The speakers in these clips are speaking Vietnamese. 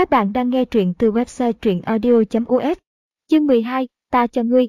Các bạn đang nghe truyện từ website truyệnaudio.us. Chương 12, ta cho ngươi.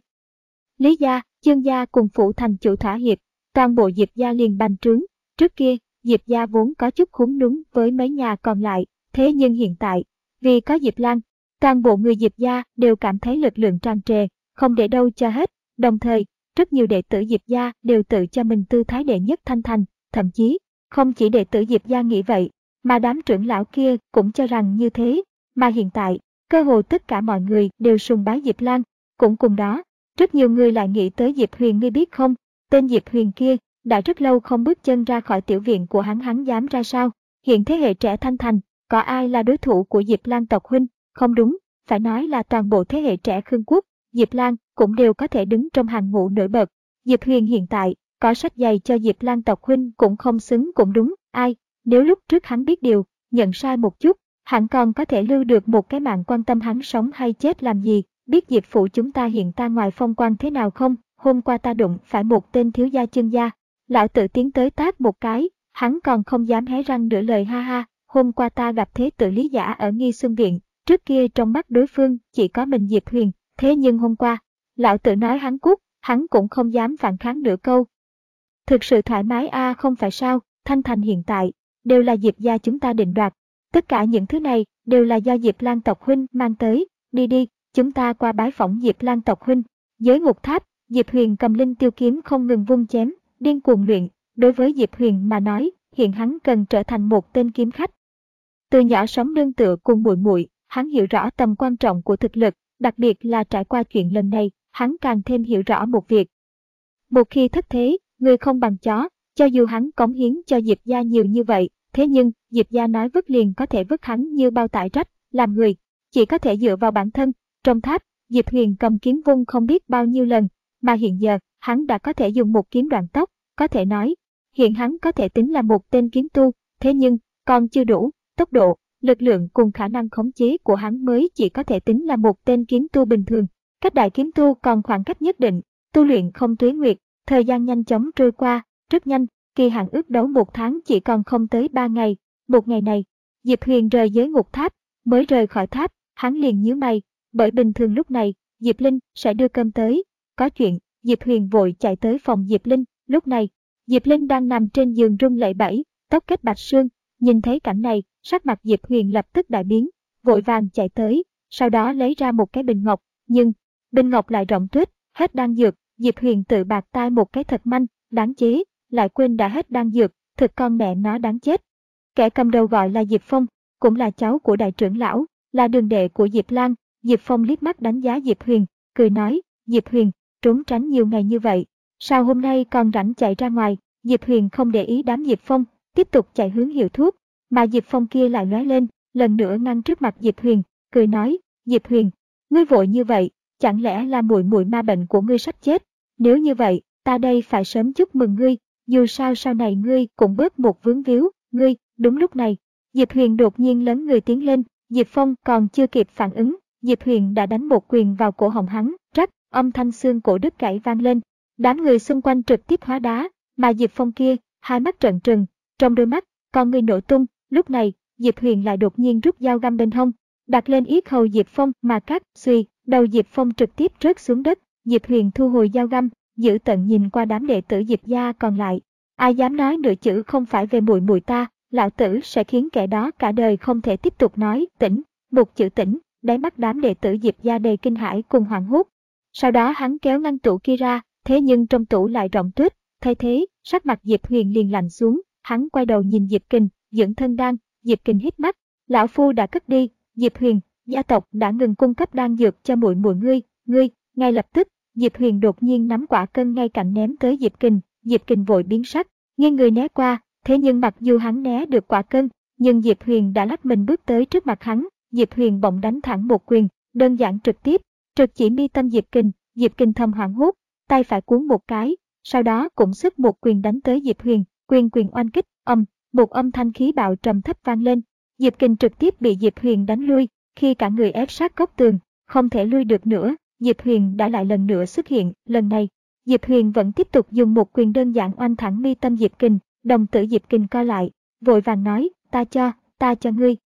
Lý gia, Dương gia cùng phủ thành chủ thỏa hiệp, toàn bộ Diệp gia liền bành trướng. Trước kia, Diệp gia vốn có chút khúm núm với mấy nhà còn lại, thế nhưng hiện tại, vì có Diệp Lan, toàn bộ người Diệp gia đều cảm thấy lực lượng tràn trề, không để đâu cho hết. Đồng thời, rất nhiều đệ tử Diệp gia đều tự cho mình tư thái đệ nhất Thanh Thành, thậm chí, không chỉ đệ tử Diệp gia nghĩ vậy, mà đám trưởng lão kia cũng cho rằng như thế. Mà hiện tại, cơ hồ tất cả mọi người đều sùng bái Diệp Lan. Cũng cùng đó, rất nhiều người lại nghĩ tới Diệp Huyền, ngươi biết không, tên Diệp Huyền kia đã rất lâu không bước chân ra khỏi tiểu viện của hắn dám ra sao? Hiện thế hệ trẻ Thanh Thành, có ai là đối thủ của Diệp Lan tộc huynh? Không đúng, phải nói là toàn bộ thế hệ trẻ Khương Quốc, Diệp Lan cũng đều có thể đứng trong hàng ngũ nổi bật. Diệp Huyền hiện tại, có sách giày cho Diệp Lan tộc huynh cũng không xứng cũng đúng. Ai, nếu lúc trước hắn biết điều, nhận sai một chút, hắn còn có thể lưu được một cái mạng, quan tâm hắn sống hay chết làm gì. Biết Diệp phủ chúng ta hiện ta ngoài phong quan thế nào không? Hôm qua ta đụng phải một tên thiếu gia Chương gia, lão tự tiến tới tát một cái, hắn còn không dám hé răng nửa lời, ha ha. Hôm qua ta gặp thế tử Lý Giả ở Nghi Xuân viện, trước kia trong mắt đối phương chỉ có mình Diệp Huyền, thế nhưng hôm qua, lão tự nói hắn cút, hắn cũng không dám phản kháng nửa câu. Thực sự thoải mái a, không phải sao? Thanh Thành hiện tại đều là Diệp gia chúng ta định đoạt, tất cả những thứ này đều là do Diệp Lan tộc huynh mang tới. Đi đi, chúng ta qua bái phỏng Diệp Lan tộc huynh. Dưới ngục tháp, Diệp Huyền cầm linh tiêu kiếm không ngừng vung chém, điên cuồng luyện. Đối với Diệp Huyền mà nói, hiện hắn cần trở thành một tên kiếm khách. Từ nhỏ sống nương tựa cùng muội muội, hắn hiểu rõ tầm quan trọng của thực lực, đặc biệt là trải qua chuyện lần này, hắn càng thêm hiểu rõ một việc. Một khi thất thế, người không bằng chó. Cho dù hắn cống hiến cho Diệp gia nhiều như vậy, thế nhưng Diệp gia nói vứt liền có thể vứt hắn như bao tải rách. Làm người, chỉ có thể dựa vào bản thân. Trong tháp, Diệp Huyền cầm kiếm vung không biết bao nhiêu lần, mà hiện giờ hắn đã có thể dùng một kiếm đoạn tóc. Có thể nói, hiện hắn có thể tính là một tên kiếm tu, thế nhưng còn chưa đủ. Tốc độ, lực lượng cùng khả năng khống chế của hắn mới chỉ có thể tính là một tên kiếm tu bình thường. Cách đại kiếm tu còn khoảng cách nhất định. Tu luyện không tuế nguyệt, thời gian nhanh chóng trôi qua, rất nhanh. Kỳ hạn ước đấu 1 tháng chỉ còn không tới 3 ngày. Một ngày này, Diệp Huyền rời dưới ngục tháp, mới rời khỏi tháp, hắn liền nhíu mày, bởi bình thường lúc này, Diệp Linh sẽ đưa cơm tới. Có chuyện, Diệp Huyền vội chạy tới phòng Diệp Linh. Lúc này, Diệp Linh đang nằm trên giường run lẩy bẩy, tóc kết bạch sương. Nhìn thấy cảnh này, sắc mặt Diệp Huyền lập tức đại biến, vội vàng chạy tới, sau đó lấy ra một cái bình ngọc, nhưng bình ngọc lại rộng tuếch, hết đan dược. Diệp Huyền tự bạc tai một cái thật manh, đáng chế, lại quên đã hết đan dược, thực con mẹ nó đáng chết. Kẻ cầm đầu gọi là Diệp Phong, cũng là cháu của đại trưởng lão, là đường đệ của Diệp Lan. Diệp Phong liếc mắt đánh giá Diệp Huyền, cười nói, Diệp Huyền, trốn tránh nhiều ngày như vậy, sao hôm nay còn rảnh chạy ra ngoài? Diệp Huyền không để ý đám Diệp Phong, tiếp tục chạy hướng hiệu thuốc, mà Diệp Phong kia lại lóe lên, lần nữa ngăn trước mặt Diệp Huyền, cười nói, Diệp Huyền, ngươi vội như vậy, chẳng lẽ là muội muội ma bệnh của ngươi sắp chết? Nếu như vậy, ta đây phải sớm chúc mừng ngươi, dù sao sau này ngươi cũng bớt một vướng víu. Ngươi. Đúng lúc này, Diệp Huyền đột nhiên lớn người tiến lên, Diệp Phong còn chưa kịp phản ứng, Diệp Huyền đã đánh một quyền vào cổ họng hắn, rắc, âm thanh xương cổ đứt gãy vang lên. Đám người xung quanh trực tiếp hóa đá, mà Diệp Phong kia, hai mắt trợn trừng, trong đôi mắt, con người nổ tung. Lúc này, Diệp Huyền lại đột nhiên rút dao găm bên hông, đặt lên yết hầu Diệp Phong mà cắt, suy, đầu Diệp Phong trực tiếp rớt xuống đất. Diệp Huyền thu hồi dao găm, giữ tận nhìn qua đám đệ tử Diệp gia còn lại. Ai dám nói nửa chữ không phải về muội muội ta, lão tử sẽ khiến kẻ đó cả đời không thể tiếp tục nói. Tỉnh, một chữ tỉnh. Đáy mắt đám đệ tử Diệp gia đầy kinh hãi cùng hoảng hốt. Sau đó hắn kéo ngăn tủ kia ra, thế nhưng trong tủ lại rộng tuếch. Thay thế, sắc mặt Diệp Huyền liền lạnh xuống, hắn quay đầu nhìn Diệp Kình, dưỡng thân đan. Diệp Kình hít mắt, lão phu đã cất đi. Diệp Huyền, gia tộc đã ngừng cung cấp đan dược cho muội muội ngươi. Ngay lập tức, Diệp Huyền đột nhiên nắm quả cân ngay cạnh ném tới Diệp Kình. Diệp Kình vội biến sắc, nghiêng người né qua, thế nhưng mặc dù hắn né được quả cân, nhưng Diệp Huyền đã lách mình bước tới trước mặt hắn. Diệp Huyền bỗng đánh thẳng một quyền, đơn giản trực tiếp, trực chỉ mi tâm Diệp Kình. Diệp Kình thầm hoảng hốt, tay phải cuốn một cái, sau đó cũng sức một quyền đánh tới Diệp Huyền, quyền oanh kích, một âm thanh khí bạo trầm thấp vang lên. Diệp Kình trực tiếp bị Diệp Huyền đánh lui, khi cả người ép sát góc tường, không thể lui được nữa. Diệp Huyền đã lại lần nữa xuất hiện, lần này, Diệp Huyền vẫn tiếp tục dùng một quyền đơn giản oanh thẳng mi tâm Diệp Kình. Đồng tử Diệp Kình co lại, vội vàng nói, ta cho ngươi.